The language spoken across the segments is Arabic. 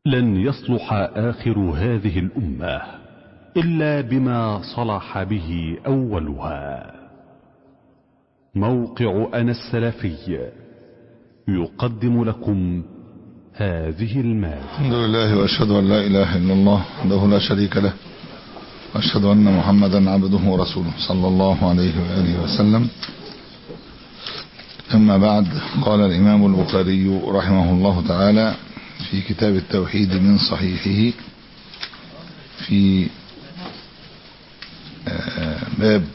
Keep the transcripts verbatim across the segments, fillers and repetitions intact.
لن يصلح آخر هذه الأمة إلا بما صلح به أولها. موقع أنا السلفي يقدم لكم هذه المادة. الحمد لله وأشهد أن لا إله إلا الله وحده لا شريك له، وأشهد أن محمدا عبده ورسوله صلى الله عليه وآله وسلم. أما بعد، قال الإمام البخاري رحمه الله تعالى في كتاب التوحيد من صحيحه في باب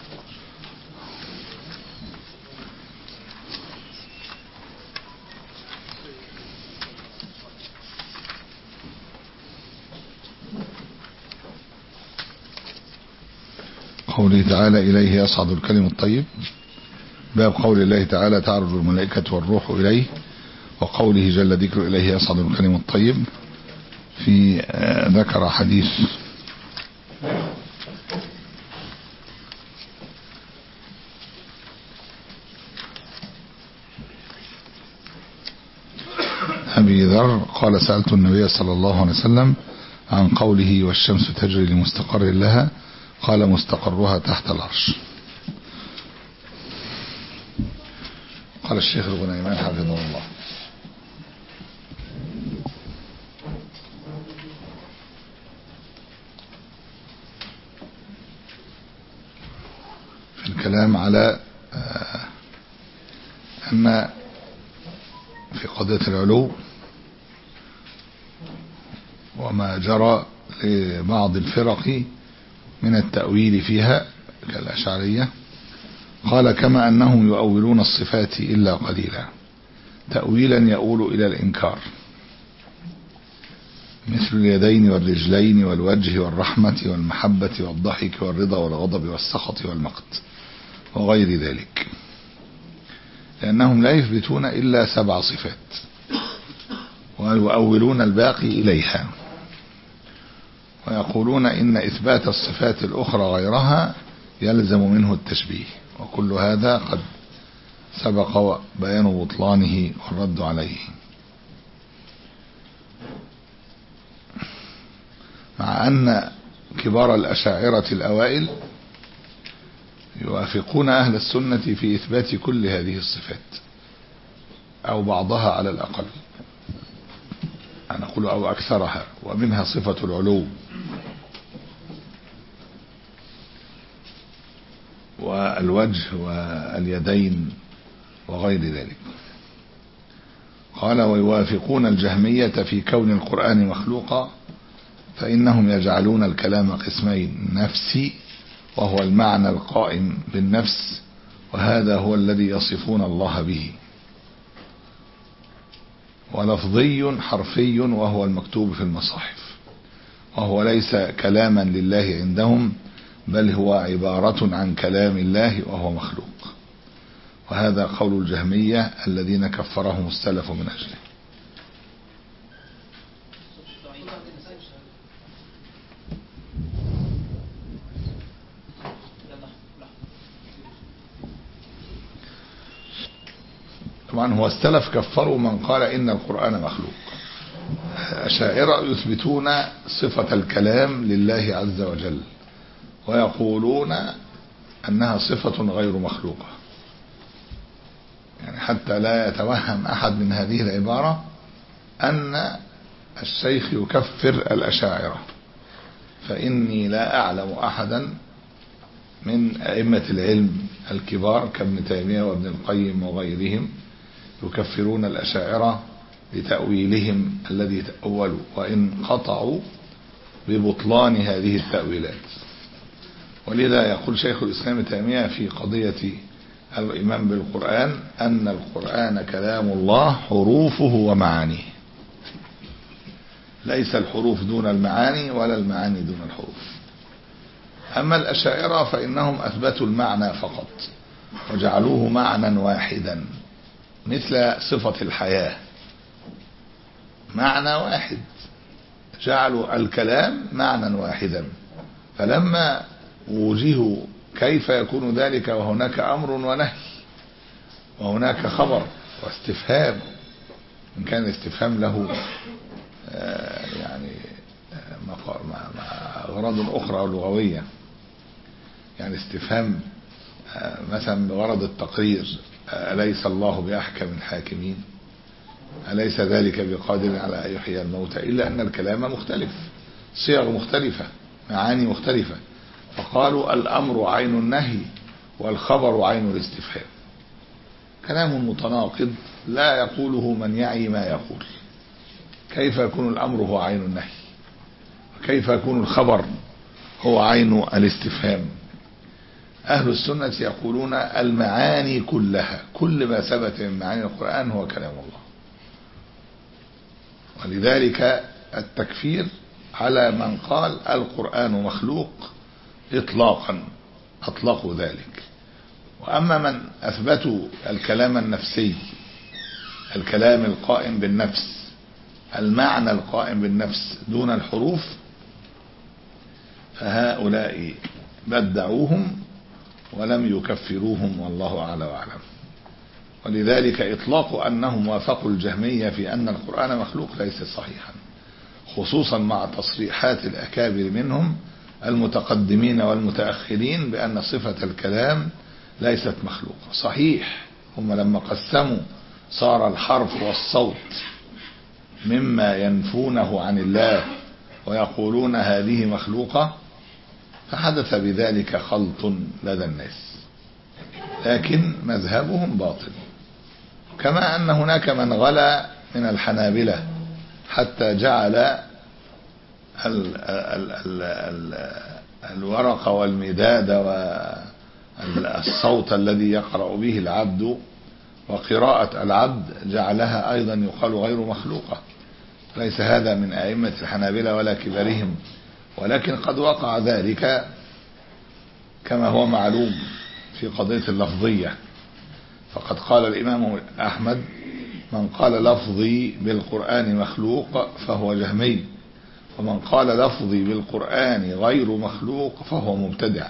قوله تعالى إليه يصعد الكلم الطيب، باب قول الله تعالى تعرج الملائكة والروح إليه، وقوله جل ذكره إليه يصعد الكلم الطيب. في ذكر حديث أبي ذر قال سألت النبي صلى الله عليه وسلم عن قوله والشمس تجري لمستقر لها، قال مستقرها تحت العرش. قال الشيخ الغنيمان حفظه الله: في الكلام على أن في قضية العلو وما جرى لبعض الفرق من التأويل فيها كالأشعرية، قال كما أنهم يؤولون الصفات إلا قليلا تأويلا يؤول إلى الإنكار، مثل اليدين والرجلين والوجه والرحمة والمحبة والضحك والرضا والغضب والسخط والمقت وغير ذلك، لأنهم لا يثبتون إلا سبع صفات ويؤولون الباقي إليها، ويقولون إن إثبات الصفات الأخرى غيرها يلزم منه التشبيه، وكل هذا قد سبق بيان بطلانه والرد عليه. مع أن كبار الأشاعرة الأوائل يوافقون أهل السنة في إثبات كل هذه الصفات أو بعضها على الأقل، أنا أقول أو أكثرها، ومنها صفة العلو والوجه واليدين وغير ذلك. قال ويوافقون الجهمية في كون القرآن مخلوقا، فإنهم يجعلون الكلام قسمين: نفسي وهو المعنى القائم بالنفس، وهذا هو الذي يصفون الله به، ولفظي حرفي وهو المكتوب في المصاحف، وهو ليس كلاما لله عندهم بل هو عبارة عن كلام الله وهو مخلوق. وهذا قول الجهمية الذين كفرهم السلف من أجله. طبعا هو السلف كفروا من قال إن القرآن مخلوق. الأشاعرة يثبتون صفة الكلام لله عز وجل، ويقولون أنها صفة غير مخلوقة، يعني حتى لا يتوهم أحد من هذه العبارة أن الشيخ يكفر الأشاعرة، فإني لا أعلم أحدا من أئمة العلم الكبار كابن تيمية وابن القيم وغيرهم يكفرون الأشاعرة لتأويلهم الذي تأولوا، وإن قطعوا ببطلان هذه التأويلات. ولذا يقول شيخ الإسلام ابن تيمية في قضية الإيمان بالقرآن أن القرآن كلام الله حروفه ومعانيه، ليس الحروف دون المعاني ولا المعاني دون الحروف. أما الأشاعرة فإنهم أثبتوا المعنى فقط وجعلوه معنى واحدا، مثل صفة الحياة معنى واحد، جعلوا الكلام معنى واحدا. فلما وجهوا كيف يكون ذلك وهناك أمر ونهي وهناك خبر واستفهام، إن كان الاستفهام له أغراض أخرى لغوية، يعني استفهام مثلا بغرض التقرير: أليس الله بأحكم الحاكمين، أليس ذلك بقادر على أن يحيي الموتى، إلا أن الكلام مختلف، صيغ مختلفة، معاني مختلفة، فقالوا الأمر عين النهي والخبر عين الاستفهام. كلام متناقض لا يقوله من يعي ما يقول. كيف يكون الأمر هو عين النهي، وكيف يكون الخبر هو عين الاستفهام؟ أهل السنة يقولون المعاني كلها، كل ما ثبت من معاني القرآن هو كلام الله. ولذلك التكفير على من قال القرآن مخلوق إطلاقا، أطلقوا ذلك. وأما من أثبتوا الكلام النفسي، الكلام القائم بالنفس، المعنى القائم بالنفس دون الحروف، فهؤلاء بدعوهم ولم يكفروهم، والله أعلى وأعلم. ولذلك إطلاق أنهم وافقوا الجهمية في أن القرآن مخلوق ليس صحيحا، خصوصا مع تصريحات الأكابر منهم المتقدمين والمتأخرين بأن صفة الكلام ليست مخلوقة. صحيح هم لما قسموا صار الحرف والصوت مما ينفونه عن الله ويقولون هذه مخلوقة، فحدث بذلك خلط لدى الناس، لكن مذهبهم باطل. كما أن هناك من غلا من الحنابلة حتى جعل ال ال ال ال الورق والمداد والصوت الذي يقرأ به العبد وقراءة العبد جعلها أيضا يقال غير مخلوقة. ليس هذا من أئمة الحنابلة ولا كبارهم، ولكن قد وقع ذلك كما هو معلوم في قضية اللفظية. فقد قال الإمام أحمد: من قال لفظي بالقرآن مخلوق فهو جهمي، ومن قال لفظي بالقرآن غير مخلوق فهو مبتدع.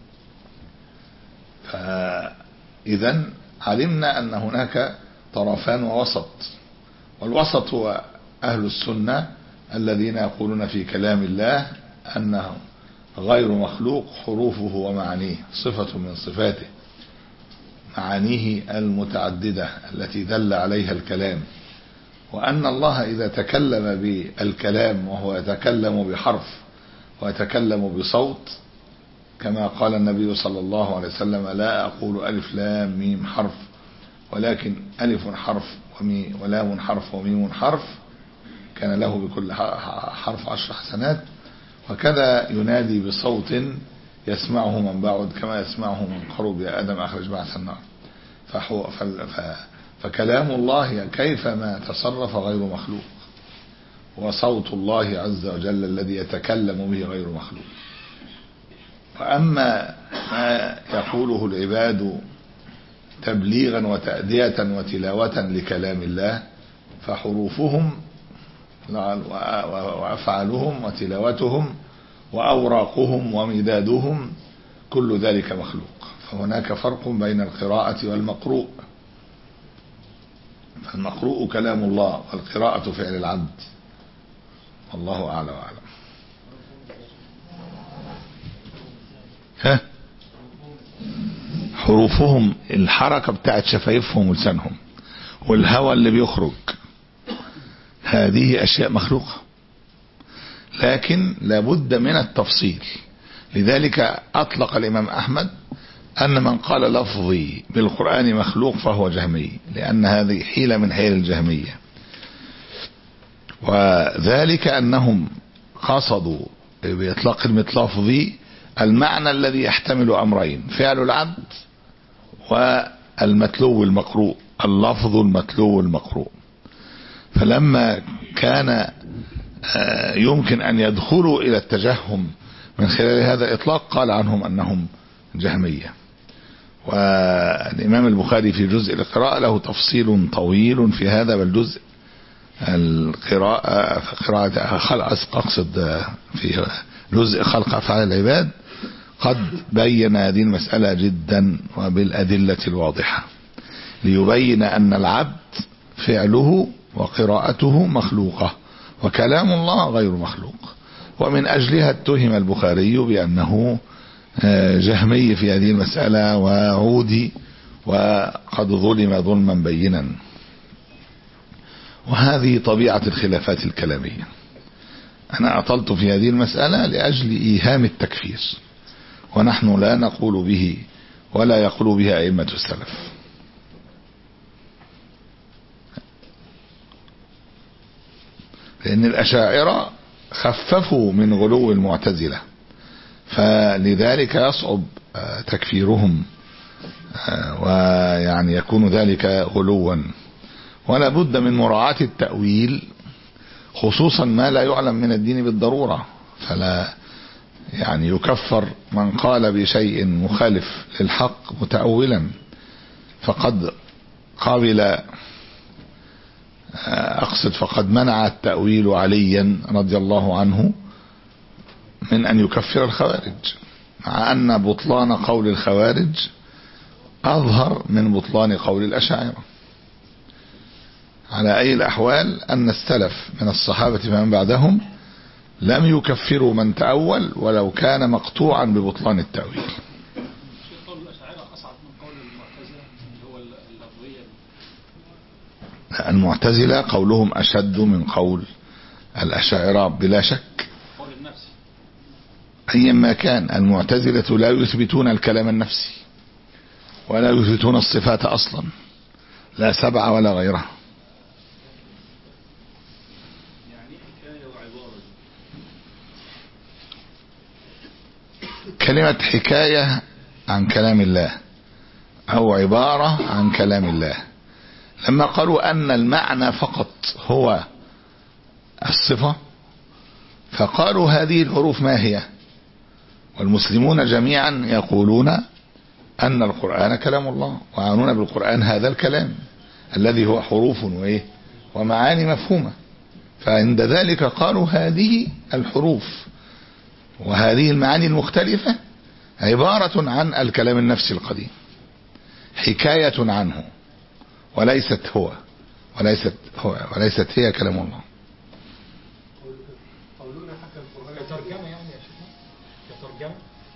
فإذا علمنا أن هناك طرفان ووسط، والوسط هو أهل السنة الذين يقولون في كلام الله أنه غير مخلوق، حروفه ومعانيه صفة من صفاته، معانيه المتعددة التي دل عليها الكلام، وأن الله إذا تكلم بالكلام وهو يتكلم بحرف ويتكلم بصوت، كما قال النبي صلى الله عليه وسلم: لا أقول ألف لام ميم حرف، ولكن ألف حرف ولام حرف وميم حرف، كان له بكل حرف عشر حسنات. وكذا ينادي بصوت يسمعه من بعد كما يسمعه من قرب: يا آدم أخرج بعث النار. فكلام الله كيفما تصرف غير مخلوق، وصوت الله عز وجل الذي يتكلم به غير مخلوق. وأما ما يقوله العباد تبليغا وتأدية وتلاوة لكلام الله، فحروفهم وأفعالهم وتلاوتهم وأوراقهم ومدادهم كل ذلك مخلوق. فهناك فرق بين القراءة والمقروء، فالمقروء كلام الله والقراءة فعل العبد، والله أعلى وأعلم. ها حروفهم الحركة بتاعت شفايفهم ولسانهم والهواء اللي بيخرج، هذه أشياء مخلوقة، لكن لابد من التفصيل. لذلك أطلق الإمام أحمد أن من قال لفظي بالقرآن مخلوق فهو جهمي، لأن هذه حيلة من حيل الجهمية. وذلك أنهم قصدوا بإطلاق كلمة لفظي المعنى الذي يحتمل أمرين: فعل العبد والمتلو المقروء، اللفظ المتلو المقروء. فلما كان يمكن أن يدخلوا إلى التجهم من خلال هذا الإطلاق قال عنهم أنهم جهمية. والإمام البخاري في جزء القراءة له تفصيل طويل في هذا، بل جزء القراءة قراءة خلق أقصد في جزء خلق أفعال العباد قد بين هذه المسألة جدا وبالأدلة الواضحة، ليبين أن العبد فعله وقراءته مخلوقة، وكلام الله غير مخلوق. ومن أجلها اتهم البخاري بأنه جهمي في هذه المسألة وعودي وقد ظلم ظلما بينا. وهذه طبيعة الخلافات الكلامية. أنا أطلت في هذه المسألة لأجل إيهام التكفير، ونحن لا نقول به ولا يقول به أئمة السلف. لأن الأشاعرة خففوا من غلو المعتزلة، فلذلك يصعب تكفيرهم ويعني يكون ذلك غلوا. ولا بد من مراعاة التأويل، خصوصا ما لا يعلم من الدين بالضرورة، فلا يعني يكفر من قال بشيء مخالف للحق متأولا، فقد قابل أقصد فقد منع التأويل عليا رضي الله عنه من أن يكفر الخوارج، مع أن بطلان قول الخوارج أظهر من بطلان قول الأشاعرة. على أي الأحوال أن السلف من الصحابة فمن بعدهم لم يكفروا من تأول ولو كان مقطوعا ببطلان التأويل. قول الأشاعرة أصعب من قول المعتزلة اللي هو اللفظية. المعتزلة قولهم أشد من قول الأشاعرة بلا شك. قول النفس أيما كان، المعتزلة لا يثبتون الكلام النفسي ولا يثبتون الصفات أصلا، لا سبع ولا غيرها. كلمة حكاية عن كلام الله أو عبارة عن كلام الله، لما قالوا أن المعنى فقط هو الصفة فقالوا هذه الحروف ما هي؟ والمسلمون جميعا يقولون أن القرآن كلام الله، ويعنون بالقرآن هذا الكلام الذي هو حروف وإيه ومعاني مفهومة. فعند ذلك قالوا هذه الحروف وهذه المعاني المختلفة عبارة عن الكلام النفسي القديم، حكاية عنه وليست هو وليست هو وليست هي كلام الله. قولنا حتى القرآن ترجمة يعني يا شيخنا، ترجمة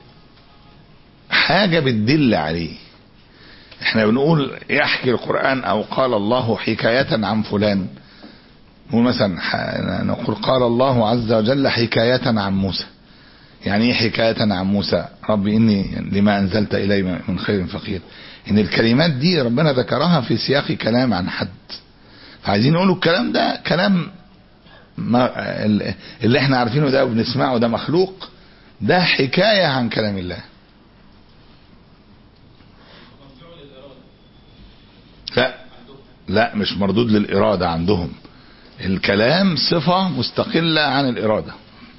حاجة بتدل عليه. احنا بنقول يحكي القرآن او قال الله حكاية عن فلان، نقول مثلا نقول قال الله عز وجل حكاية عن موسى. يعني ايه حكاية عن موسى؟ ربي اني لما انزلت الي من خير فقير. ان الكلمات دي ربنا ذكرها في سياق كلام عن حد، فعايزين نقولوا الكلام ده كلام ما اللي احنا عارفينه ده وبنسمعه ده مخلوق، ده حكاية عن كلام الله. لا لا مش مردود للإرادة عندهم، الكلام صفة مستقلة عن الإرادة.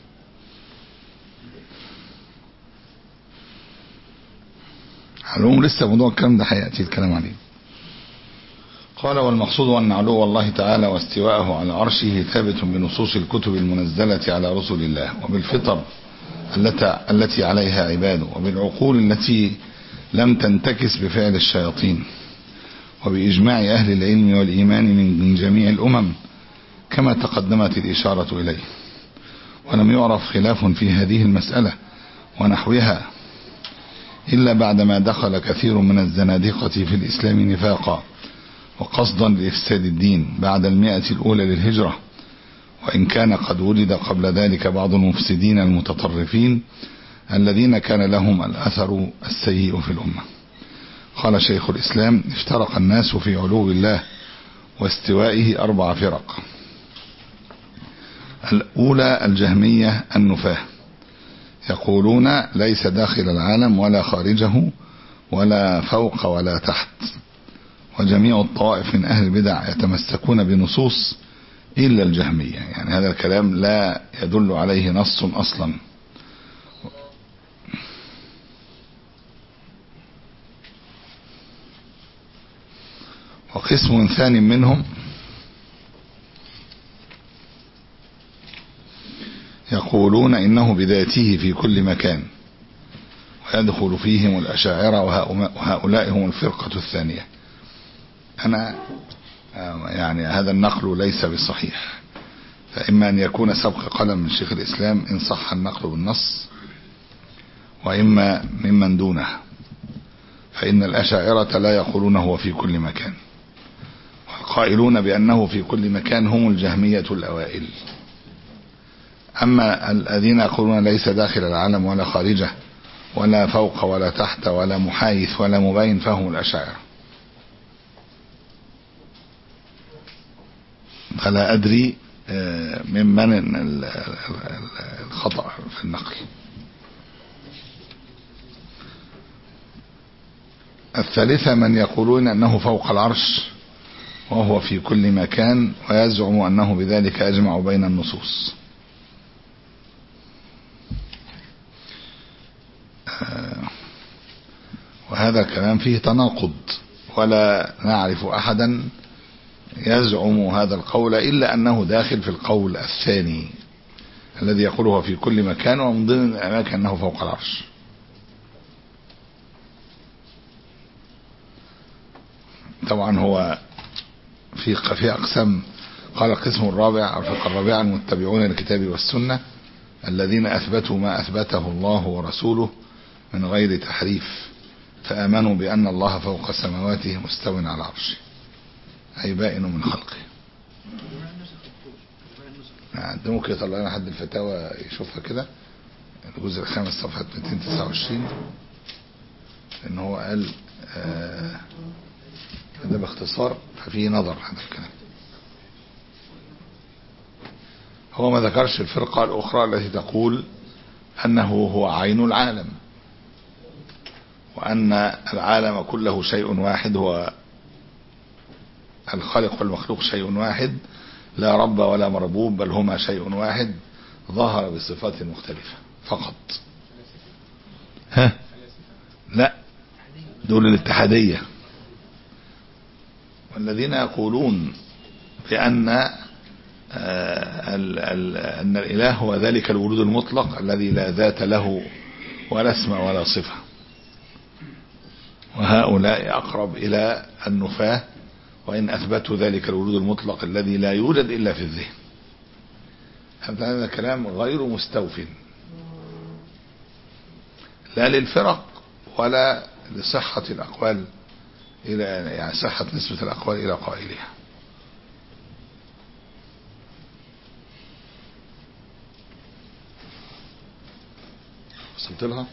علوم لسه موضوع الكلام ده هيأتي الكلام عليه. قال والمقصود أن علو الله تعالى واستواءه على عرشه ثابت بنصوص الكتب المنزلة على رسل الله، وبالفطر التي عليها عباده، وبالعقول التي لم تنتكس بفعل الشياطين، وبإجماع أهل العلم والإيمان من جميع الأمم كما تقدمت الإشارة إليه. ولم يعرف خلاف في هذه المسألة ونحوها إلا بعدما دخل كثير من الزنادقة في الإسلام نفاقا وقصدا لإفساد الدين بعد المئة الأولى للهجرة، وإن كان قد ولد قبل ذلك بعض المفسدين المتطرفين الذين كان لهم الأثر السيء في الأمة. قال شيخ الإسلام افترق الناس في علو الله واستوائه أربع فرق. الأولى الجهمية النفاة، يقولون ليس داخل العالم ولا خارجه ولا فوق ولا تحت. وجميع الطوائف من أهل البدع يتمسكون بنصوص إلا الجهمية، يعني هذا الكلام لا يدل عليه نص أصلا. وقسم ثاني منهم يقولون إنه بذاته في كل مكان، ويدخل فيهم الأشاعرة وهؤلاء هم الفرقة الثانية. أنا يعني هذا النقل ليس بصحيح، فإما أن يكون سبق قلم من شيخ الإسلام إن صح النقل بالنص، وإما ممن دونه، فإن الأشاعرة لا يقولون هو في كل مكان، والقائلون بأنه في كل مكان هم الجهمية الأوائل. أما الذين يقولون ليس داخل العالم ولا خارجه ولا فوق ولا تحت ولا محايث ولا مبين فهم الأشاعرة. فلا أدري ممن الخطأ في النقل. الثالثة من يقولون أنه فوق العرش وهو في كل مكان، ويزعم أنه بذلك أجمع بين النصوص. وهذا الكلام فيه تناقض، ولا نعرف أحدا يزعم هذا القول إلا أنه داخل في القول الثاني الذي يقوله في كل مكان، ومن ضمن الأماكن أنه فوق العرش. طبعا هو في في أقسام، قال القسم الرابع الفرقة الرابعة المتبعون للكتاب والسنة الذين أثبتوا ما أثبته الله ورسوله من غير تحريف، فآمنوا بأن الله فوق سماواته مستو على العرش أي بائن من خلقه. ده ممكن يطلع لنا حد الفتاوى يشوفها كده، الجزء الخامس صفحة مئتين وتسعة وعشرين، لأن هو قال آه ده باختصار، ففيه نظر هذا الكلام. هو ما ذكرش الفرقة الأخرى التي تقول أنه هو عين العالم، وأن العالم كله شيء واحد، هو الخالق والمخلوق شيء واحد، لا رب ولا مربوب، بل هما شيء واحد ظهر بصفات مختلفة فقط. ها لا، دول الاتحادية. والذين يقولون بأن أن الإله هو ذلك الوجود المطلق الذي لا ذات له ولا اسم ولا صفة، وهؤلاء أقرب إلى النفاة، وإن أثبتوا ذلك الوجود المطلق الذي لا يوجد إلا في الذهن. هذا كلام غير مستوف لا للفرق ولا لصحة الأقوال، إلى يعني صحة نسبة الأقوال إلى قائلها. وصلت لها؟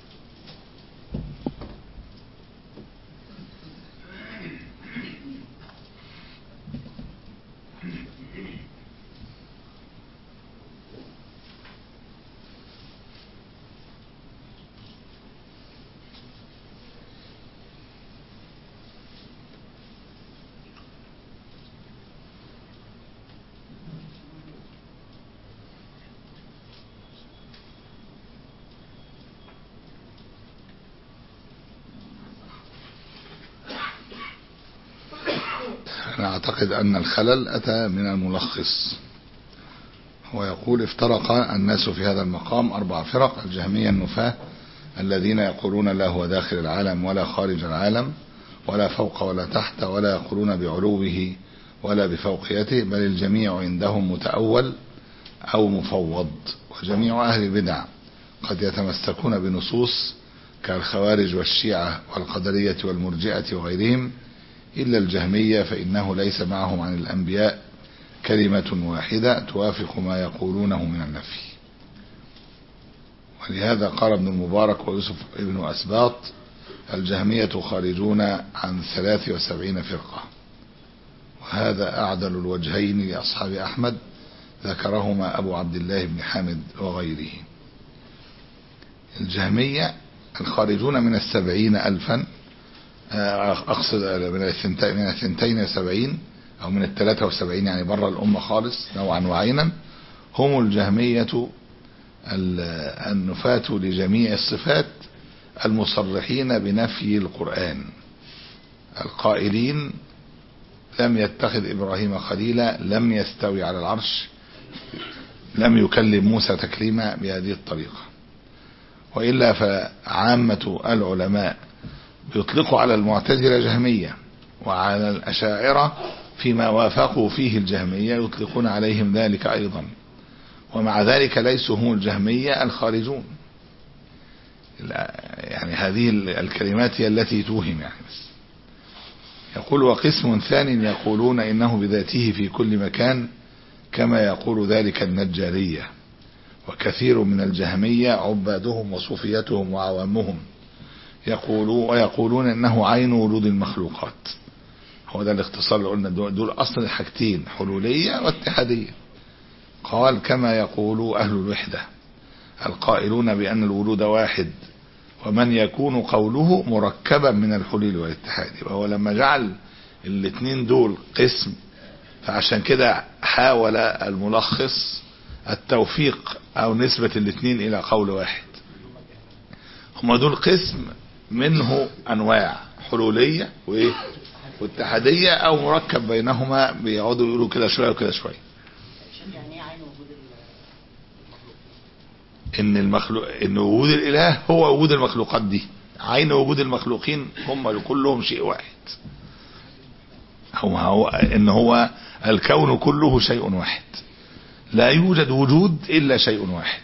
أنا أعتقد أن الخلل أتى من الملخص. هو يقول افترق الناس في هذا المقام أربع فرق: الجهمية النفاة الذين يقولون لا هو داخل العالم ولا خارج العالم ولا فوق ولا تحت، ولا يقولون بعلوه ولا بفوقيته، بل الجميع عندهم متأول أو مفوض. وجميع أهل البدع قد يتمسكون بنصوص كالخوارج والشيعة والقدرية والمرجئة وغيرهم، إلا الجهمية فإنه ليس معهم عن الأنبياء كلمة واحدة توافق ما يقولونه من النفي. ولهذا قال ابن المبارك ويوسف ابن أسباط: الجهمية خارجون عن ثلاث وسبعين فرقة. وهذا أعدل الوجهين لأصحاب أحمد، ذكرهما أبو عبد الله بن حامد وغيره. الجهمية الخارجون من السبعين ألفا، أقصد من الثنتين وسبعين أو من الثلاثة وسبعين، يعني برا الأمة خالص نوعا وعينا، هم الجهمية النفاة لجميع الصفات المصرحين بنفي القرآن، القائلين لم يتخذ إبراهيم خليلا، لم يستوي على العرش، لم يكلم موسى تكليما بهذه الطريقة. وإلا فعامة العلماء يطلقوا على المعتزلة جهمية، وعلى الأشاعرة فيما وافقوا فيه الجهمية يطلقون عليهم ذلك أيضا، ومع ذلك ليسوا هم الجهمية الخارجون. يعني هذه الكلمات هي التي توهم يعني. بس يقول وقسم ثاني يقولون إنه بذاته في كل مكان كما يقول ذلك النجارية، وكثير من الجهمية عبادهم وصوفيتهم وعوامهم يقولون ويقولون إنه عين وجود المخلوقات. هو ده الاختصار اللي قلنا، دول أصل الحاجتين حلولية واتحادية. قال كما يقول أهل الوحدة القائلون بأن الوجود واحد، ومن يكون قوله مركبا من الحلول والاتحاد. وهو لما جعل الاثنين دول قسم، فعشان كده حاول الملخص التوفيق أو نسبة الاثنين إلى قول واحد. هم دول قسم منه أنواع حلولية وإيه واتحادية، أو مركب بينهما بيقعدوا يقولوا كده شوية وكده شوية. ان المخلوق ان وجود الاله هو وجود المخلوقات دي، عين وجود المخلوقين هم كلهم شيء واحد. هو, هو ان هو الكون كله شيء واحد، لا يوجد وجود الا شيء واحد.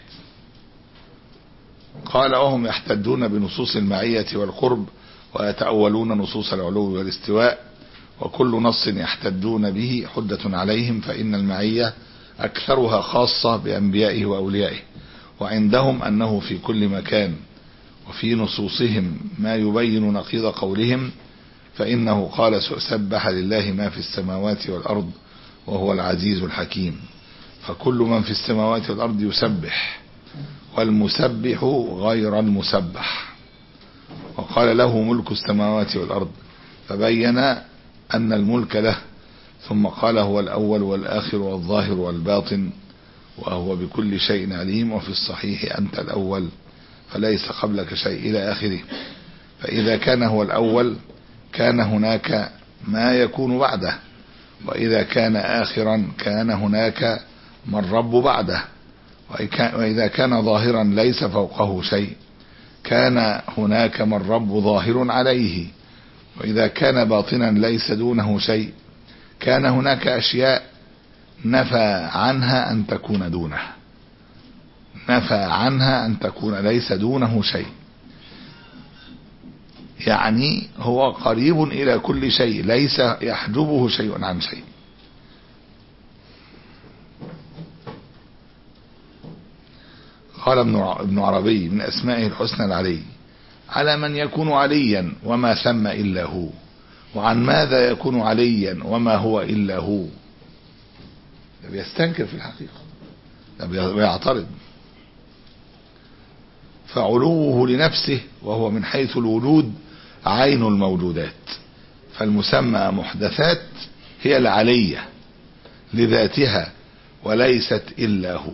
قال وهم يحتجون بنصوص المعية والقرب ويتأولون نصوص العلو والاستواء، وكل نص يحتجون به حجة عليهم، فإن المعية أكثرها خاصة بأنبيائه وأوليائه، وعندهم أنه في كل مكان، وفي نصوصهم ما يبين نقيض قولهم، فإنه قال سبح لله ما في السماوات والأرض وهو العزيز الحكيم، فكل من في السماوات والأرض يسبح، والمسبح غير المسبح. وقال له ملك السماوات والأرض، فبين أن الملك له، ثم قال هو الأول والآخر والظاهر والباطن وهو بكل شيء عليم، وفي الصحيح أنت الأول فليس قبلك شيء إلى آخره. فإذا كان هو الأول كان هناك ما يكون بعده، وإذا كان آخرا كان هناك من رب بعده، وإذا كان ظاهرا ليس فوقه شيء كان هناك من رب ظاهر عليه، وإذا كان باطنا ليس دونه شيء كان هناك أشياء نفى عنها أن تكون دونه، نفى عنها أن تكون ليس دونه شيء. يعني هو قريب إلى كل شيء، ليس يحجبه شيء عن شيء. قال ابن عربي من أسمائه الحسنى العلي، على من يكون عليا وما ثم إلا هو، وعن ماذا يكون عليا وما هو إلا هو. ده بيستنكر في الحقيقة، ده بيعترض. فعلوه لنفسه وهو من حيث الوجود عين الموجودات، فالمسمى محدثات هي العلية لذاتها وليست إلا هو.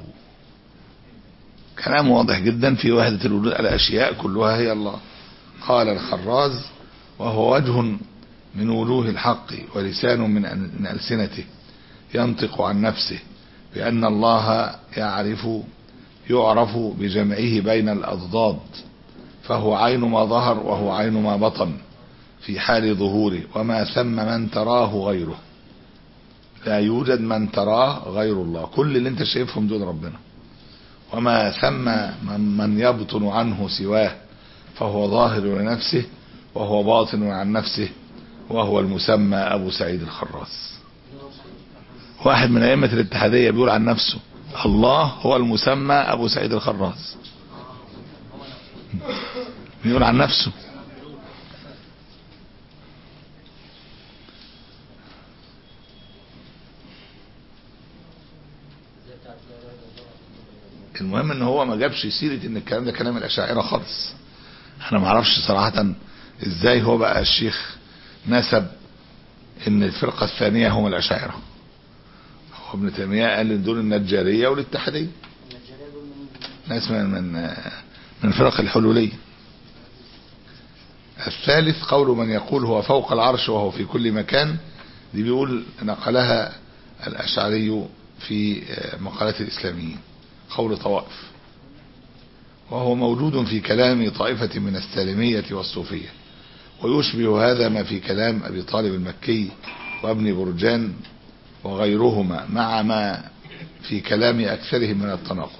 كلام واضح جدا في وحدة الوجود، الأشياء كلها هي الله. قال الخراز وهو وجه من وجوه الحق ولسان من ألسنته ينطق عن نفسه بأن الله يعرف يعرف بجمعه بين الأضداد، فهو عين ما ظهر وهو عين ما بطن في حال ظهوره، وما ثم من تراه غيره. لا يوجد من تراه غير الله، كل اللي انت شايفهم دول ربنا. وما ثم من, من يبطن عنه سواه، فهو ظاهر لنفسه وهو باطن عن نفسه، وهو المسمى أبو سعيد الخراز. واحد من أئمة الاتحادية بيقول عن نفسه الله هو المسمى أبو سعيد الخراز، بيقول عن نفسه. المهم ان هو ما جابش سيرة ان الكلام ده كلام الاشاعرة خالص. انا ما اعرفش صراحة ازاي هو بقى الشيخ نسب ان الفرقة الثانية هم الاشاعرة. هو ابن تيمية قال ان دول النجارية والاتحادية، ناس من من من فرق الحلولية. الثالث قول من يقول هو فوق العرش وهو في كل مكان، دي بيقول نقلها الاشعري في مقالات الاسلاميين، قول طوائف، وهو موجود في كلام طائفة من السالمية والصوفية، ويشبه هذا ما في كلام أبي طالب المكي وابن برجان وغيرهما مع ما في كلام أكثرهم من التناقض.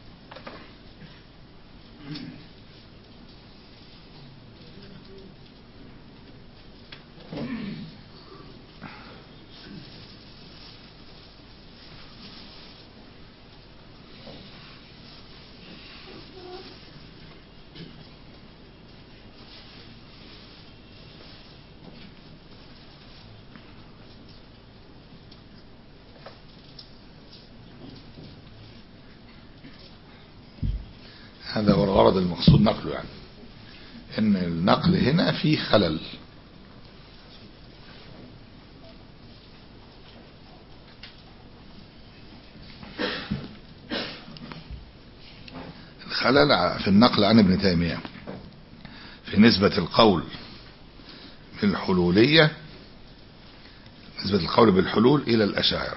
هذا هو الغرض المقصود نقله، يعني ان النقل هنا فيه خلل. الخلل في النقل عن ابن تيمية في نسبة القول بالحلولية، نسبة القول بالحلول إلى الأشاعرة.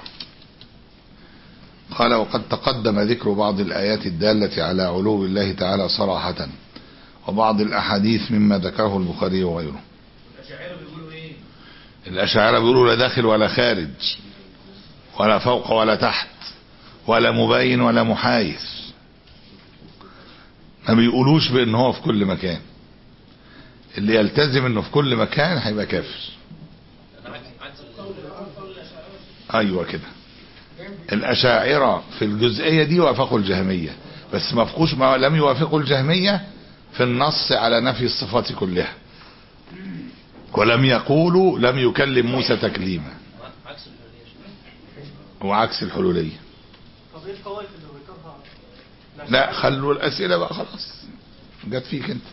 قال: وقد تقدم ذكر بعض الآيات الدالة على علو الله تعالى صراحة، وبعض الأحاديث مما ذكره البخاري وغيره. الأشاعرة بيقولوا إيه؟ الأشاعرة بيقولوا لا داخل ولا خارج، ولا فوق ولا تحت، ولا مباين ولا محايث. ما بيقولوش بأن هو في كل مكان. اللي يلتزم أنه في كل مكان هيبقى كافر. أيوة كده. الأشاعرة في الجزئية دي وافقوا الجهمية، بس ما فقوش ما لم يوافقوا الجهمية في النص على نفي الصفات كلها، ولم يقولوا لم يكلم موسى تكليما، وعكس الحلولية. طب ايه الطوائف اللي ذكرها؟ لا خلوا الأسئلة بقى، خلاص جت فيك انت.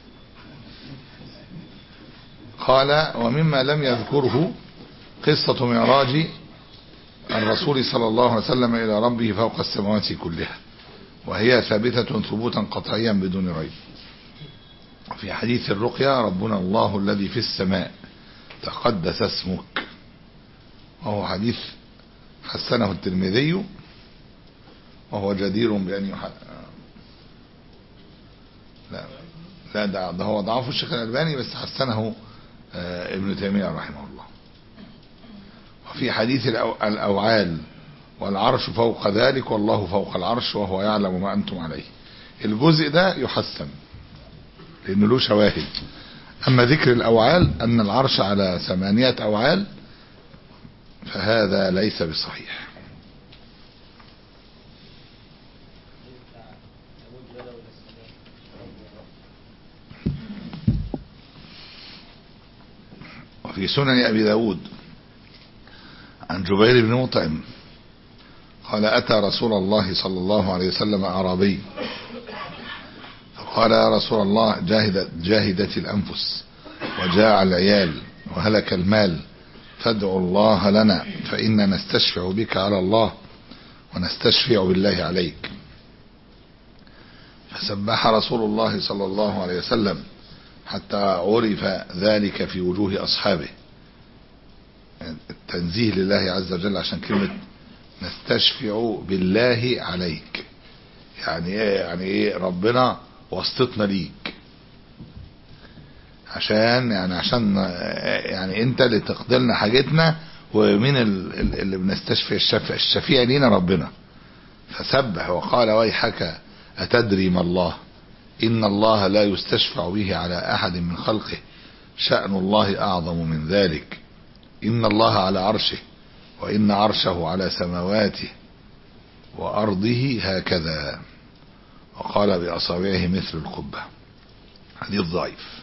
قال: ومما لم يذكره قصة معراج الرسول صلى الله عليه وسلم إلى ربه فوق السماوات كلها، وهي ثابتة ثبوتا قطعيا بدون ريب. في حديث الرقية: ربنا الله الذي في السماء تقدس اسمك، وهو حديث حسنه الترمذي، وهو جدير بأن يح... لا لا ده, ده هو ضعفه الشيخ الألباني، بس حسنه آه ابن تيمية رحمه الله. وفي حديث الأوعال: والعرش فوق ذلك والله فوق العرش وهو يعلم ما أنتم عليه. الجزء ده يحسن لأنه له شواهد. أما ذكر الأوعال أن العرش على ثمانية أوعال فهذا ليس بصحيح. وفي سنن أبي داود عن جبير بن مطعم قال: أتى رسول الله صلى الله عليه وسلم أعرابي فقال: يا رسول الله، جاهدت, جاهدت الأنفس وجاع العيال وهلك المال، فادعوا الله لنا فإنا نستشفع بك على الله ونستشفع بالله عليك. فسبح رسول الله صلى الله عليه وسلم حتى عرف ذلك في وجوه أصحابه، التنزيه لله عز وجل عشان كلمة نستشفع بالله عليك، يعني ايه؟ يعني ايه؟ ربنا واسطتنا ليك، عشان يعني عشان يعني انت اللي تقضي لنا حاجتنا، ومين اللي بنستشفع؟ الشفيع الشفيع لينا ربنا. فسبح وقال: ويحك أتدري ما الله؟ إن الله لا يستشفع به على أحد من خلقه، شأن الله أعظم من ذلك. إن الله على عرشه، وإن عرشه على سماواته وأرضه هكذا، وقال بأصابعه مثل القبة. حديث ضعيف.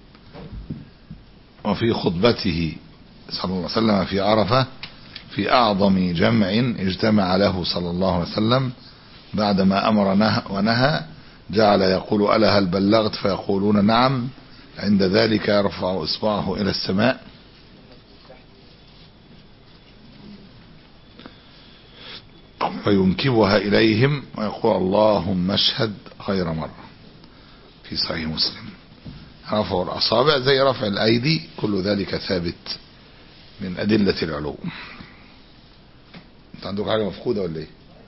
وفي خطبته صلى الله عليه وسلم في عرفة في أعظم جمع اجتمع له صلى الله عليه وسلم بعدما أمر ونهى، جعل يقول: ألا هل بلغت؟ فيقولون: نعم. عند ذلك يرفع إصبعه إلى السماء فينكبها إليهم ويقول: اللهم اشهد غير مرة. في صحيح مسلم. رفع الأصابع زي رفع الأيدي، كل ذلك ثابت من أدلة العلو. انت عندك حاجة مفقودة ولا ايه؟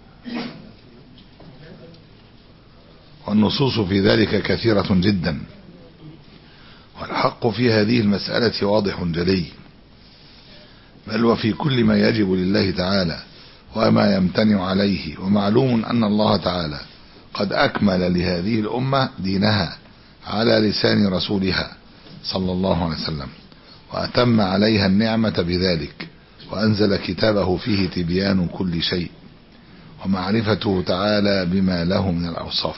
والنصوص في ذلك كثيرة جدا، والحق في هذه المسألة واضح جلي، بل وفي كل ما يجب لله تعالى وما يمتنع عليه. ومعلوم أن الله تعالى قد أكمل لهذه الأمة دينها على لسان رسولها صلى الله عليه وسلم، وأتم عليها النعمة بذلك، وأنزل كتابه فيه تبيان كل شيء، ومعرفته تعالى بما له من الأوصاف.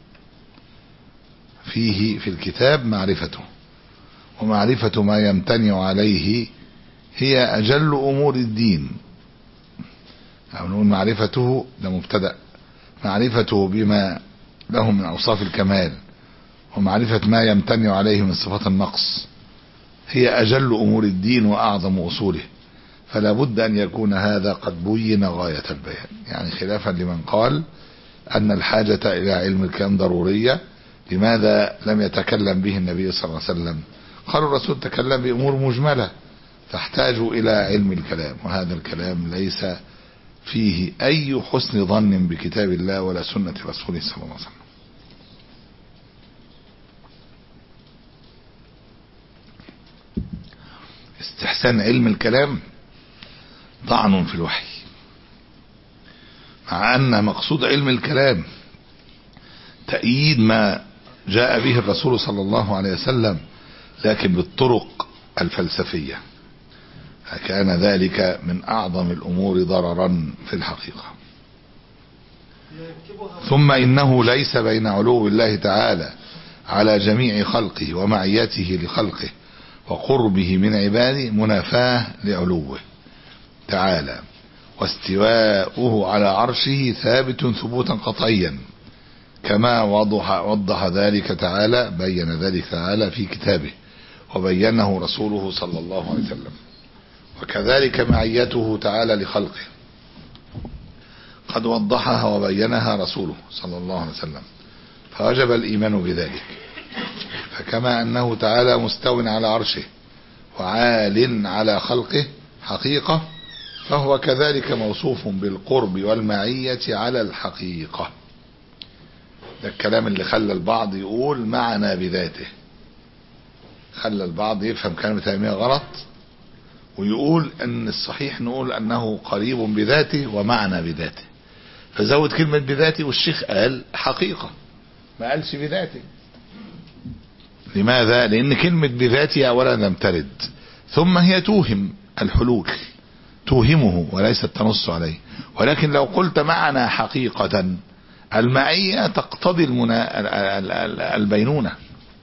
فيه في الكتاب معرفته، ومعرفة ما يمتنع عليه هي أجل أمور الدين. أو نقول معرفته ده مبتدأ، معرفته بما له من أوصاف الكمال، ومعرفة ما يمتنع عليه من صفات النقص هي أجل أمور الدين وأعظم أصوله، فلا بد أن يكون هذا قد بين غاية البيان. يعني خلافا لمن قال أن الحاجة إلى علم الكلام ضرورية، لماذا لم يتكلم به النبي صلى الله عليه وسلم؟ قالوا الرسول تكلم بأمور مجملة تحتاج إلى علم الكلام، وهذا الكلام ليس فيه أي حسن ظن بكتاب الله ولا سنة رسوله صلى الله عليه وسلم. استحسان علم الكلام طعن في الوحي، مع أن مقصود علم الكلام تأييد ما جاء به الرسول صلى الله عليه وسلم، لكن بالطرق الفلسفية، فكان ذلك من أعظم الأمور ضررا في الحقيقة. ثم إنه ليس بين علو الله تعالى على جميع خلقه ومعيته لخلقه وقربه من عباده منافاة لعلوه تعالى، واستواؤه على عرشه ثابت ثبوتا قطعيا، كما وضح, وضح ذلك تعالى بين ذلك تعالى في كتابه، وبينه رسوله صلى الله عليه وسلم. وكذلك معيته تعالى لخلقه قد وضحها وبينها رسوله صلى الله عليه وسلم، فوجب الإيمان بذلك. فكما أنه تعالى مستو على عرشه وعال على خلقه حقيقة، فهو كذلك موصوف بالقرب والمعية على الحقيقة. ده الكلام اللي خلى البعض يقول معنا بذاته، خلى البعض يفهم كلام تيمية غلط ويقول ان الصحيح نقول انه قريب بذاته ومعنا بذاته، فزود كلمة بذاته، والشيخ قال حقيقة ما قالش بذاته. لماذا؟ لان كلمة بذاته اولا لم ترد، ثم هي توهم الحلول، توهمه وليست تنص عليه. ولكن لو قلت معنا حقيقة، المعية تقتضي المنا... البينونة.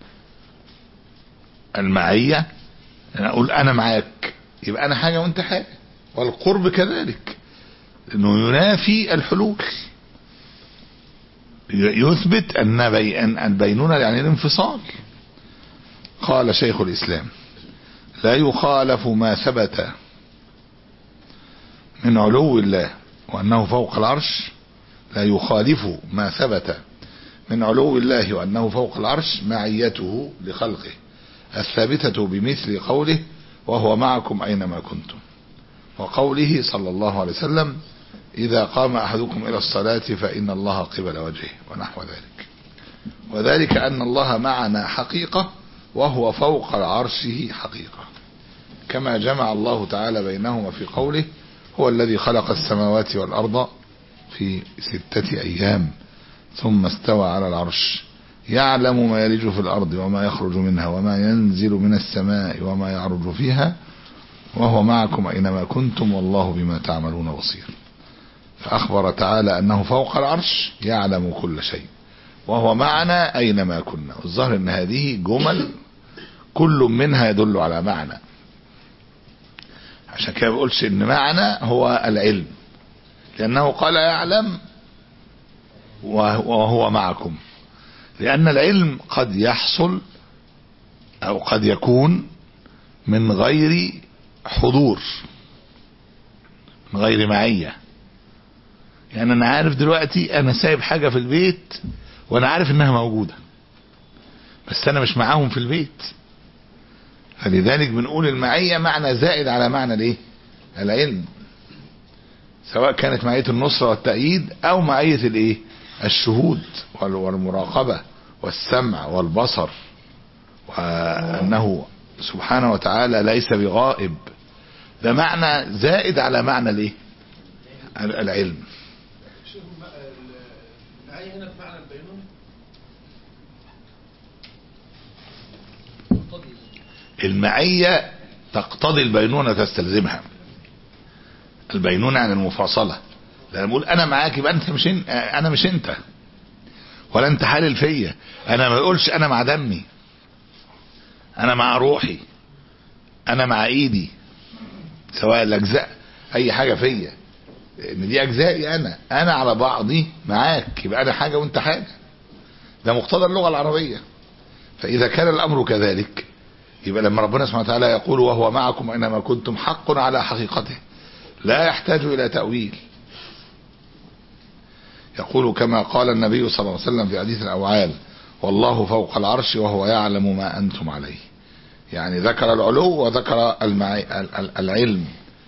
المعية أنا أقول أنا معاك، يبقى أنا حاجة وأنت حاجة، والقرب كذلك، إنه ينافي الحلول، يثبت أن بي... أن البينونة يعني الانفصال. قال شيخ الإسلام: لا يخالف ما ثبت من علو الله وأنه فوق العرش، لا يخالف ما ثبت من علو الله وأنه فوق العرش معيته لخلقه الثابتة بمثل قوله: وهو معكم أينما كنتم، وقوله صلى الله عليه وسلم: إذا قام أحدكم إلى الصلاة فإن الله قبل وجهه، ونحو ذلك. وذلك أن الله معنا حقيقة وهو فوق العرشه حقيقة، كما جمع الله تعالى بينهما في قوله: هو الذي خلق السماوات والأرض في ستة أيام ثم استوى على العرش يعلم ما يلج في الأرض وما يخرج منها وما ينزل من السماء وما يعرج فيها وهو معكم أينما كنتم والله بما تعملون بصير. فأخبر تعالى أنه فوق العرش يعلم كل شيء، وهو معنا أينما كنا. والظاهر أن هذه جمل كل منها يدل على معنى، عشان كده بقولش أن معنى هو العلم، لأنه قال يعلم وهو معكم، لأن العلم قد يحصل أو قد يكون من غير حضور، من غير معية. يعني أنا عارف دلوقتي أنا سايب حاجة في البيت وأنا عارف إنها موجودة، بس أنا مش معاهم في البيت، فلذلك بنقول المعية معنى زائد على معنى الإيه؟ العلم، سواء كانت معية النصرة والتأييد أو معية الإيه؟ الشهود والمراقبة والسمع والبصر، وأنه سبحانه وتعالى ليس بغائب، ده معنى زائد على معنى الايه؟ العلم. المعية هنا بمعنى البينونة. المعية تقتضي البينونة تستلزمها. البينونة عن المفاصلة. لما نقول انا معاك يبقى انت مش انا مش انت، ولا انت حالل فيا. انا ما بقولش انا مع دمي، انا مع روحي، انا مع ايدي، سواء الاجزاء اي حاجة فيا، ان دي اجزائي انا انا على بعضي معاك، يبقى انا حاجة وانت حاجة. ده مقتضى اللغة العربية. فاذا كان الامر كذلك يبقى لما ربنا سبحانه وتعالى يقول وهو معكم اينما كنتم حق على حقيقته لا يحتاج الى تأويل. يقول كما قال النبي صلى الله عليه وسلم في حديث الأوعال والله فوق العرش وهو يعلم ما أنتم عليه. يعني ذكر العلو وذكر العلم.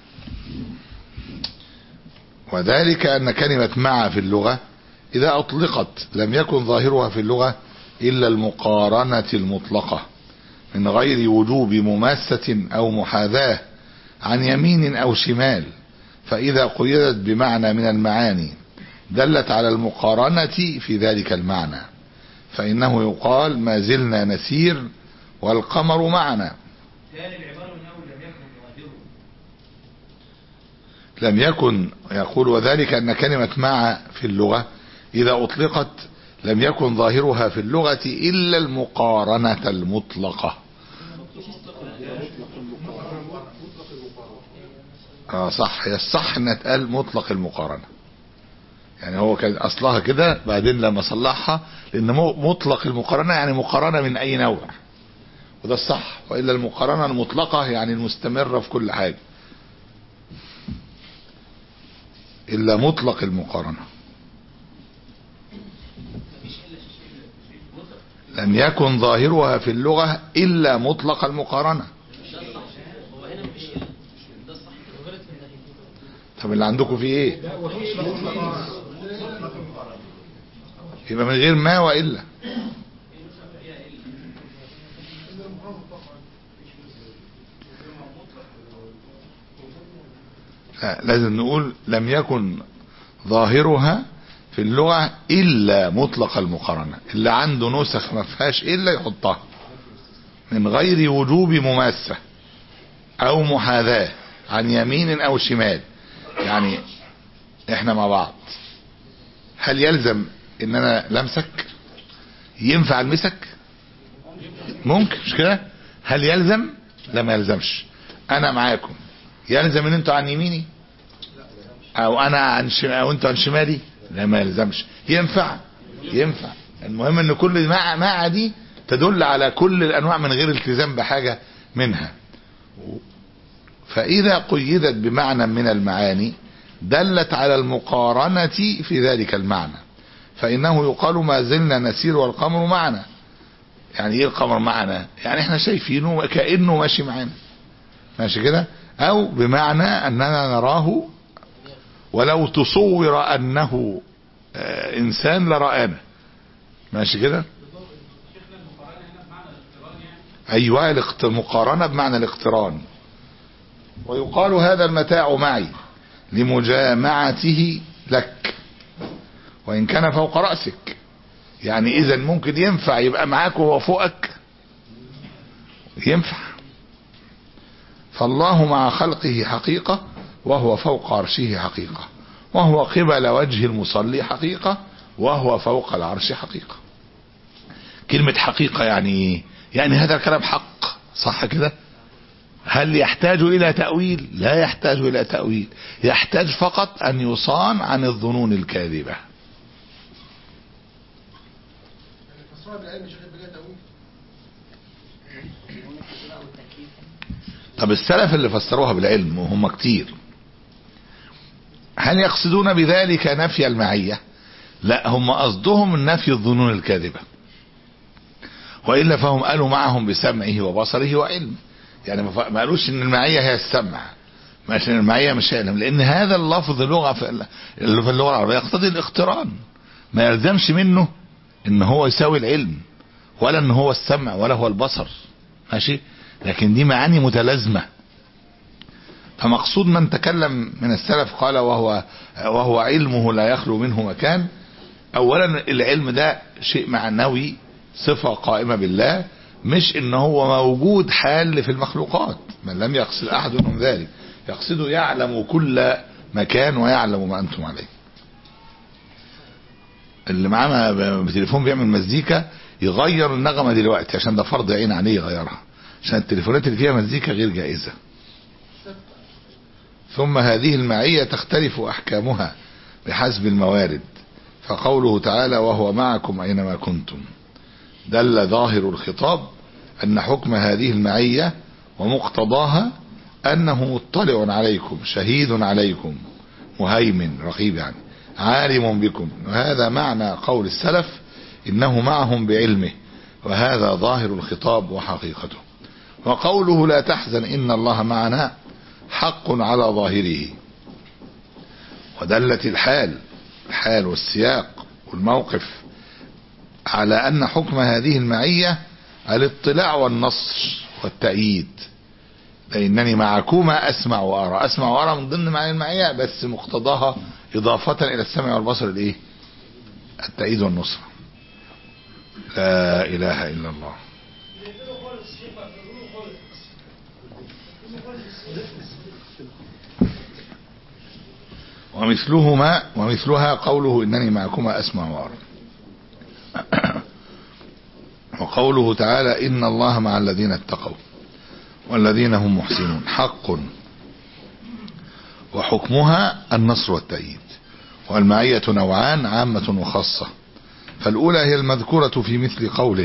وذلك أن كلمة مع في اللغة إذا أطلقت لم يكن ظاهرها في اللغة إلا المقارنة المطلقة من غير وجوب مماسة أو محاذاة عن يمين أو شمال. فإذا قيدت بمعنى من المعاني دلت على المقارنة في ذلك المعنى، فإنه يقال ما زلنا نسير والقمر معنا. لم يكن يقول وذلك أن كلمة مع في اللغة إذا أطلقت لم يكن ظاهرها في اللغة إلا المقارنة المطلقة. آه صح، هي الصح أن تقال مطلق المقارنة. يعني هو كان أصلها كده بعدين لما صلحها لأن مطلق المقارنة يعني مقارنة من أي نوع، وده الصح. وإلا المقارنة المطلقة يعني المستمرة في كل حاجة، إلا مطلق المقارنة. لم يكن ظاهرها في اللغة إلا مطلق المقارنة. طب اللي عندكم فيه ايه؟ يبقى من غير ما وإلا. لا لازم نقول لم يكن ظاهرها في اللغة إلا مطلق المقارنة. اللي عنده نسخ ما فيهاش إلا يحطها من غير وجوب مماسة أو محاذاة عن يمين أو شمال. يعني احنا مع بعض، هل يلزم ان انا لمسك؟ ينفع المسك؟ ممكن مش كده؟ هل يلزم؟ لا ما يلزمش. انا معاكم يلزم ان انتوا عن يميني او انا عن شمالي او انتوا عن شمالي؟ لا ما يلزمش. ينفع ينفع. المهم ان كل مع مع دي تدل على كل الانواع من غير التزام بحاجة منها. فإذا قيدت بمعنى من المعاني دلت على المقارنة في ذلك المعنى، فإنه يقال ما زلنا نسير والقمر معنا. يعني ايه القمر معنا؟ يعني احنا شايفينه كأنه ماشي معنا، ماشي كده. او بمعنى اننا نراه ولو تصور انه آه انسان لرآنا، ماشي كده. ايوه المقارنة بمعنى الاقتران. ويقال هذا المتاع معي لمجامعته لك وإن كان فوق رأسك. يعني إذا ممكن ينفع يبقى معاك وهو فوقك، ينفع. فالله مع خلقه حقيقة وهو فوق عرشه حقيقة، وهو قبل وجه المصلي حقيقة وهو فوق العرش حقيقة. كلمة حقيقة يعني يعني هذا الكلام حق، صح كده؟ هل يحتاج إلى تأويل؟ لا يحتاج إلى تأويل، يحتاج فقط أن يصان عن الظنون الكاذبة. طب السلف اللي فسروها بالعلم وهم كتير، هل يقصدون بذلك نفي المعية؟ لا، هم قصدهم نفي الظنون الكاذبة، وإلا فهم قالوا معهم بسمعه وبصره وعلمه. يعني ما قالوش ان المعية هي السمع، مش ان المعية مش علم، لان هذا اللفظ لغة في اللي في اللغة العربية يقتضي الاقتران، ما يلزمش منه ان هو يساوي العلم ولا ان هو السمع ولا هو البصر، ماشي. لكن دي معاني متلازمة، فمقصود من تكلم من السلف قال وهو وهو علمه لا يخلو منه مكان. اولا العلم ده شيء معنوي، صفة قائمة بالله، مش ان هو موجود حال في المخلوقات. من لم يقصد احد منهم ذلك، يقصده يعلم كل مكان ويعلم ما انتم عليه. اللي معاه بتليفون بيعمل مزيكا يغير النغمة دلوقتي عشان ده فرض عين عليه يغيرها، عشان التليفونات اللي فيها مزيكا غير جائزة. ثم هذه المعية تختلف احكامها بحسب الموارد، فقوله تعالى وهو معكم اينما كنتم دل ظاهر الخطاب ان حكم هذه المعية ومقتضاها انه مطلع عليكم شهيد عليكم مهيمن رقيب، يعني عالم بكم. وهذا معنى قول السلف انه معهم بعلمه، وهذا ظاهر الخطاب وحقيقته. وقوله لا تحزن ان الله معنا حق على ظاهره، ودلت الحال الحال والسياق والموقف على ان حكم هذه المعية الاطلاع والنصر والتأييد. لانني معكما اسمع وارى، اسمع وارى من ضمن معاني المعية، بس مقتضاها اضافة الى السمع والبصر الايه؟ التأييد والنصر. لا اله الا الله. ومثلهما ومثلها قوله انني معكما اسمع وارى. وقوله تعالى ان الله مع الذين اتقوا والذين هم محسنون حق، وحكمها النصر والتأييد. والمعية نوعان عامة وخاصة، فالأولى هي المذكورة في مثل قوله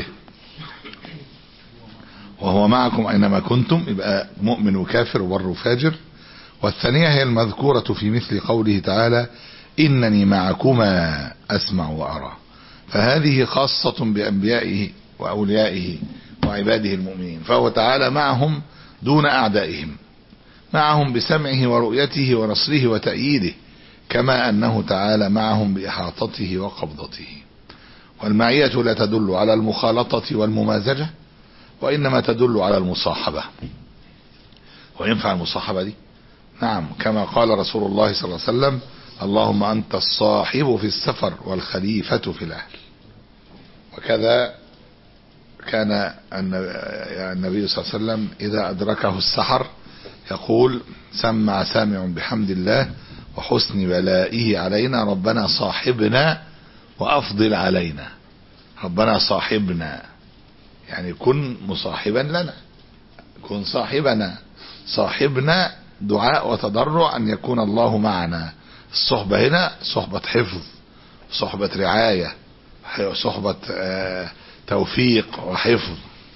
وهو معكم أينما كنتم، يبقى مؤمن وكافر وبر وفاجر. والثانية هي المذكورة في مثل قوله تعالى إنني معكما أسمع وأرى، فهذه خاصة بأنبيائه وأوليائه وعباده المؤمنين، فهو تعالى معهم دون أعدائهم، معهم بسمعه ورؤيته ونصره وتأييده، كما أنه تعالى معهم بإحاطته وقبضته. والمعية لا تدل على المخالطة والممازجة، وإنما تدل على المصاحبة. وينفع المصاحبة دي؟ نعم، كما قال رسول الله صلى الله عليه وسلم اللهم أنت الصاحب في السفر والخليفة في الأهل. وكذا كان النبي صلى الله عليه وسلم إذا أدركه السحر يقول سمع سامع بحمد الله وحسن بلائه علينا ربنا صاحبنا وأفضل علينا. ربنا صاحبنا يعني كن مصاحبا لنا، كن صاحبنا. صاحبنا دعاء وتضرع أن يكون الله معنا. الصحبة هنا صحبة حفظ، صحبة رعاية، صحبة توفيق وحفظ.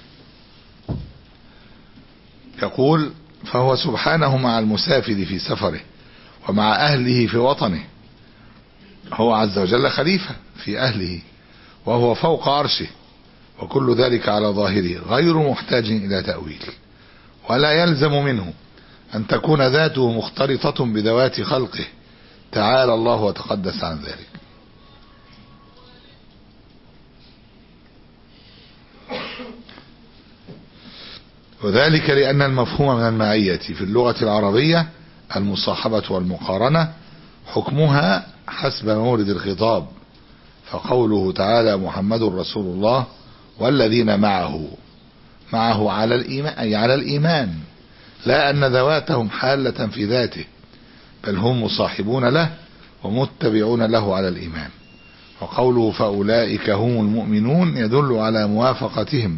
يقول فهو سبحانه مع المسافر في سفره ومع أهله في وطنه، هو عز وجل خليفة في أهله وهو فوق عرشه، وكل ذلك على ظاهره غير محتاج إلى تأويل. ولا يلزم منه أن تكون ذاته مختلطة بذوات خلقه تعالى الله وتقدس عن ذلك. وذلك لأن المفهوم من المعية في اللغة العربية المصاحبة والمقارنة، حكمها حسب مورد الخطاب. فقوله تعالى محمد رسول الله والذين معه، معه على الإيمان أي على الإيمان، لا أن ذواتهم حالة في ذاته، بل هم مصاحبون له ومتبعون له على الإيمان. وقوله فأولئك هم المؤمنون يدل على موافقتهم،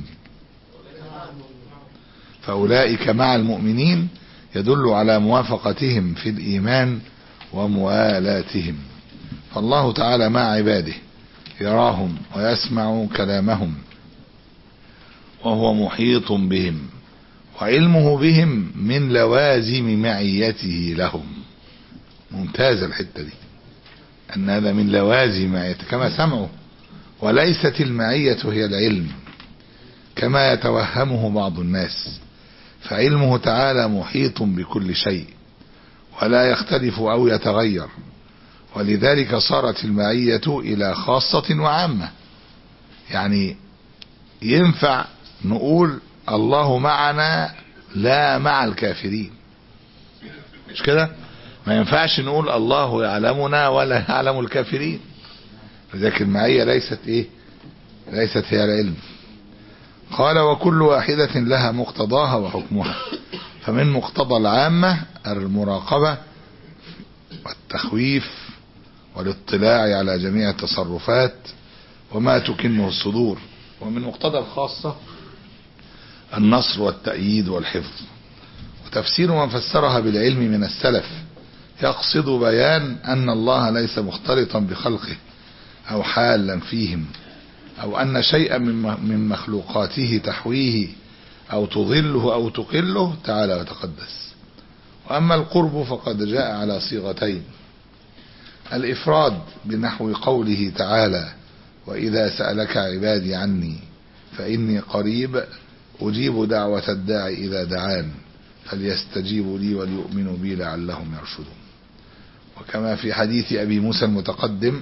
فأولئك مع المؤمنين يدل على موافقتهم في الإيمان وموالاتهم. فالله تعالى مع عباده يراهم ويسمع كلامهم، وهو محيط بهم، وعلمه بهم من لوازم معيته لهم. ممتازة الحتة دي، أن هذا من لوازم معيته كما سمعوا، وليست المعية هي العلم كما يتوهمه بعض الناس، فعلمه تعالى محيط بكل شيء ولا يختلف أو يتغير. ولذلك صارت المعية إلى خاصة وعامة. يعني ينفع نقول الله معنا لا مع الكافرين، مش كده؟ ما ينفعش نقول الله يعلمنا ولا يعلم الكافرين، لذلك المعية ليست ايه؟ ليست هي العلم. قال وكل واحدة لها مقتضاها وحكمها، فمن مقتضى العامة المراقبة والتخويف والاطلاع على جميع التصرفات وما تكنه الصدور، ومن مقتضى الخاصة النصر والتأييد والحفظ. وتفسير من فسرها بالعلم من السلف يقصد بيان أن الله ليس مختلطا بخلقه أو حالا فيهم، أو أن شيئا من مخلوقاته تحويه أو تضله أو تقله تعالى وتقدس. وأما القرب فقد جاء على صيغتين: الإفراد بنحو قوله تعالى وإذا سألك عبادي عني فإني قريب أجيب دعوة الداعي إذا دعان فليستجيبوا لي وليؤمنوا بي لعلهم يرشدون. وكما في حديث أبي موسى المتقدم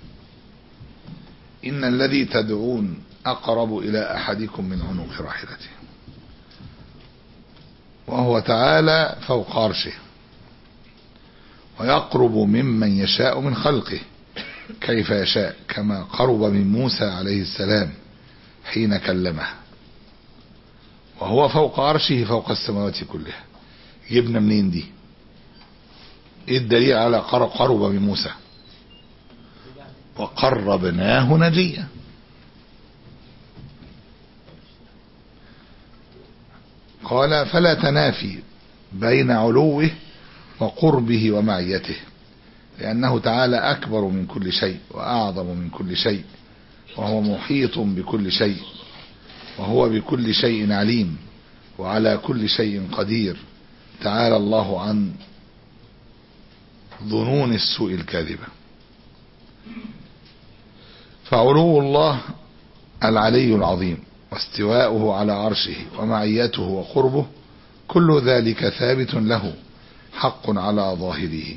إن الذي تدعون أقرب إلى أحدكم من عنق راحلته، وهو تعالى فوق عرشه ويقرب ممن يشاء من خلقه كيف يشاء، كما قرب من موسى عليه السلام حين كلمه، وهو فوق عرشه فوق السماوات كلها. جبنا منين دي؟ ايه الدليل على قرب من موسى؟ وقربناه نجيا. قال فلا تنافي بين علوه وقربه ومعيته، لأنه تعالى أكبر من كل شيء وأعظم من كل شيء، وهو محيط بكل شيء، وهو بكل شيء عليم، وعلى كل شيء قدير. تعالى الله عن ظنون السوء الكاذبة. فعلو الله العلي العظيم واستواؤه على عرشه ومعيته وقربه كل ذلك ثابت له حق على ظاهره،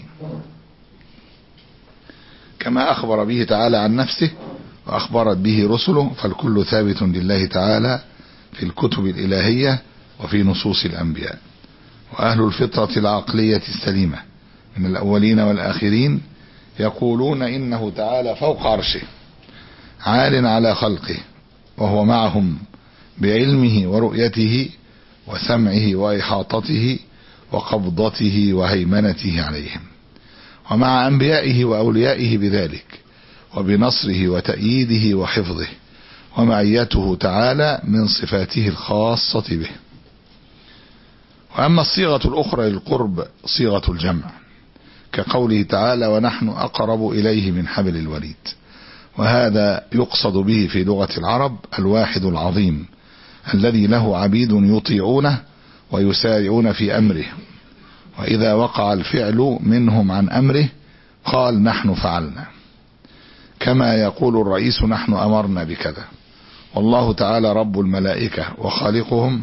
كما أخبر به تعالى عن نفسه وأخبرت به رسله، فالكل ثابت لله تعالى في الكتب الإلهية وفي نصوص الأنبياء. وأهل الفطرة العقلية السليمة من الأولين والآخرين يقولون إنه تعالى فوق عرشه عال على خلقه، وهو معهم بعلمه ورؤيته وسمعه وإحاطته وقبضته وهيمنته عليهم، ومع أنبيائه وأوليائه بذلك، وبنصره وتأييده وحفظه، ومعيته تعالى من صفاته الخاصة به. وأما الصيغة الأخرى للقرب صيغة الجمع، كقوله تعالى ونحن أقرب إليه من حبل الوريد، وهذا يقصد به في لغة العرب الواحد العظيم الذي له عبيد يطيعونه ويسارعون في أمره، وإذا وقع الفعل منهم عن أمره قال نحن فعلنا، كما يقول الرئيس نحن أمرنا بكذا. والله تعالى رب الملائكة وخالقهم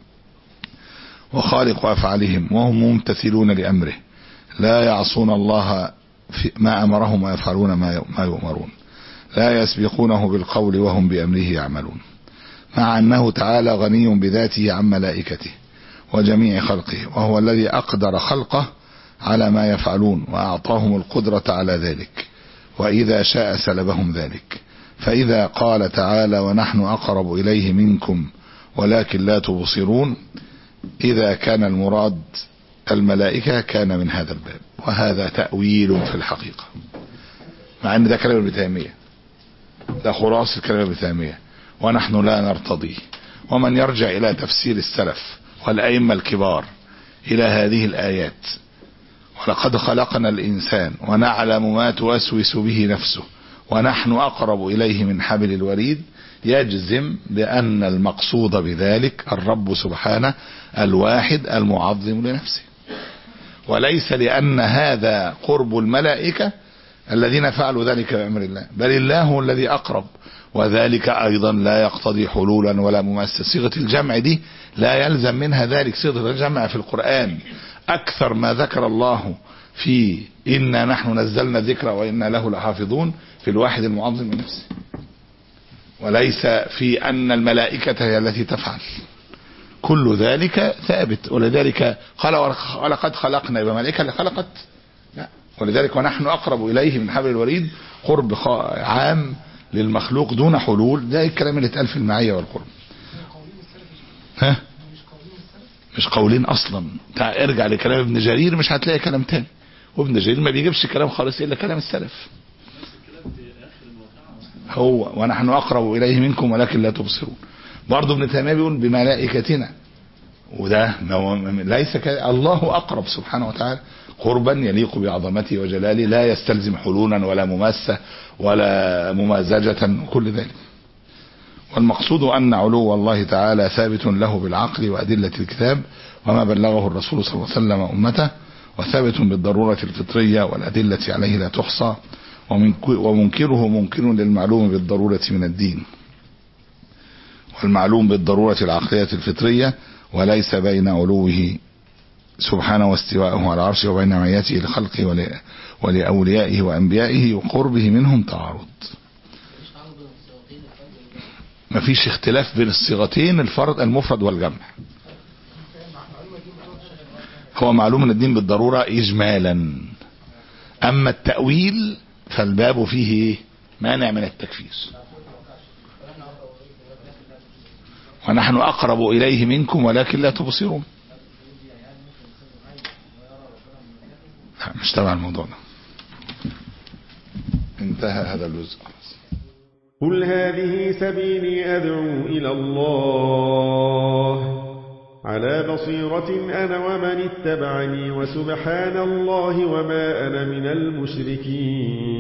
وخالق أفعالهم، وهم ممتثلون لأمره لا يعصون الله ما أمرهم ويفعلون ما يؤمرون، لا يسبقونه بالقول وهم بأمره يعملون، مع أنه تعالى غني بذاته عن ملائكته وجميع خلقه، وهو الذي أقدر خلقه على ما يفعلون وأعطاهم القدرة على ذلك، وإذا شاء سلبهم ذلك. فإذا قال تعالى ونحن أقرب إليه منكم ولكن لا تبصرون، إذا كان المراد الملائكة كان من هذا الباب، وهذا تأويل في الحقيقة، مع أن ده كلام ابن تيمية، ده خلاصة كلام ابن تيمية ونحن لا نرتضيه. ومن يرجع إلى تفسير السلف والأئمة الكبار إلى هذه الآيات ولقد خلقنا الإنسان ونعلم ما توسوس به نفسه ونحن أقرب إليه من حبل الوريد، يجزم بأن المقصود بذلك الرب سبحانه الواحد المعظم لنفسه، وليس لأن هذا قرب الملائكة الذين فعلوا ذلك بأمر الله، بل الله هو الذي أقرب، وذلك أيضا لا يقتضي حلولا ولا ممثل. صيغة الجمع دي لا يلزم منها ذلك. صيغة الجمع في القرآن أكثر ما ذكر الله في إنا نحن نزلنا الذكر وإنا له لحافظون في الواحد المعظم لنفسه، وليس في أن الملائكة هي التي تفعل. كل ذلك ثابت. ولذلك قال ولقد خلقنا، يبقى ملائكة اللي خلقت؟ لا. ولذلك ونحن أقرب إليه من حبل الوريد، قرب عام للمخلوق دون حلول. ده الكلام اللي اتقال في المعية والقرب. ها؟ مش قولين أصلا. ارجع لكلام ابن جرير مش هتلاقي كلام تاني، وابن جرير ما بيجيبش كلام خالص إلا كلام السلف. هو ونحن أقرب إليه منكم ولكن لا تبصرون. برضه ابن تيمية بيقول بملائكتنا، وده ليس ك... الله أقرب سبحانه وتعالى قربا يليق بعظمته وجلاله، لا يستلزم حلولا ولا مماسة ولا ممازجة وكل ذلك. والمقصود أن علو الله تعالى ثابت له بالعقل وأدلة الكتاب وما بلغه الرسول صلى الله عليه وسلم أمته، وثابت بالضرورة الفطرية والأدلة عليه لا تحصى، ومنكره منكر للمعلوم بالضرورة من الدين، والمعلوم بالضرورة العقلية الفطرية، وليس بين علوه سبحانه واستواءه على عرشه وبين معيته لخلقه ولأوليائه وأنبيائه وقربه منهم تعارض. ما فيش اختلاف بين الصيغتين، الفرد المفرد والجمع. هو معلوم من الدين بالضرورة إجمالا، أما التأويل فالباب فيه مانع من التكفير. ونحن أقرب إليه منكم ولكن لا تبصرون. مش تبع الموضوع ده. انتهى هذا الجزء. قل هذه سبيلي أدعو إلى الله على بصيرة أنا ومن اتبعني، وسبحان الله وما أنا من المشركين.